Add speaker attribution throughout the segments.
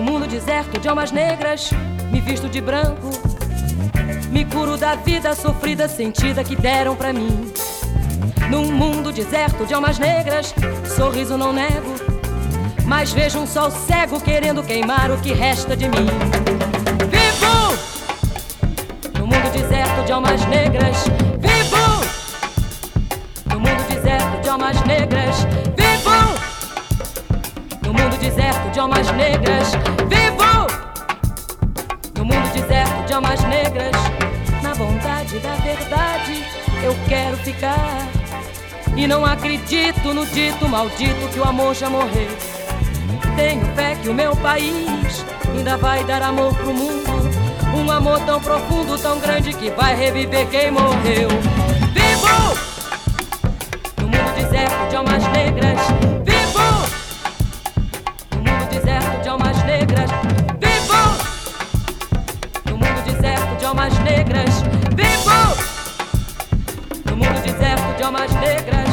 Speaker 1: mundo deserto de almas negras, me visto de branco, me curo da vida sofrida, sentida que deram pra mim. Num mundo deserto de almas negras, sorriso não nego, mas vejo um sol cego querendo queimar o que resta de mim. Vivo no mundo deserto de almas negras, vivo no mundo deserto de almas negras, vivo no mundo deserto de almas negras, vivo no mundo deserto de almas negras. Na vontade da verdade eu quero ficar, e não acredito no dito maldito que o amor já morreu. Tenho fé que o meu país ainda vai dar amor pro mundo, um amor tão profundo, tão grande que vai reviver quem morreu. Vivo no mundo deserto de almas negras, vivo no mundo deserto de almas negras, vivo no mundo deserto de almas negras, vivo no mundo deserto de almas negras.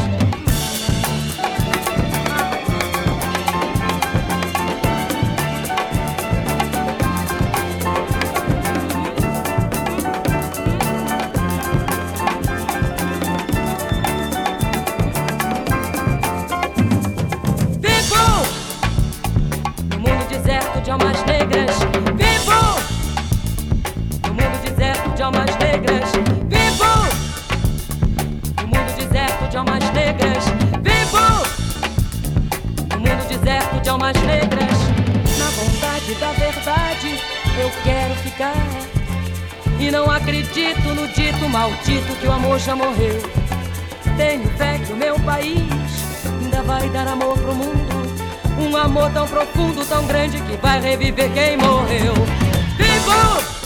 Speaker 1: De almas negras, vivo no mundo deserto de almas negras, vivo no mundo deserto de almas negras, vivo no mundo deserto de almas negras. Na vontade da verdade eu quero ficar, e não acredito no dito maldito que o amor já morreu. Tenho fé que o meu país ainda vai dar amor pro mundo, um amor tão profundo, tão grande que vai reviver quem morreu. Vivo!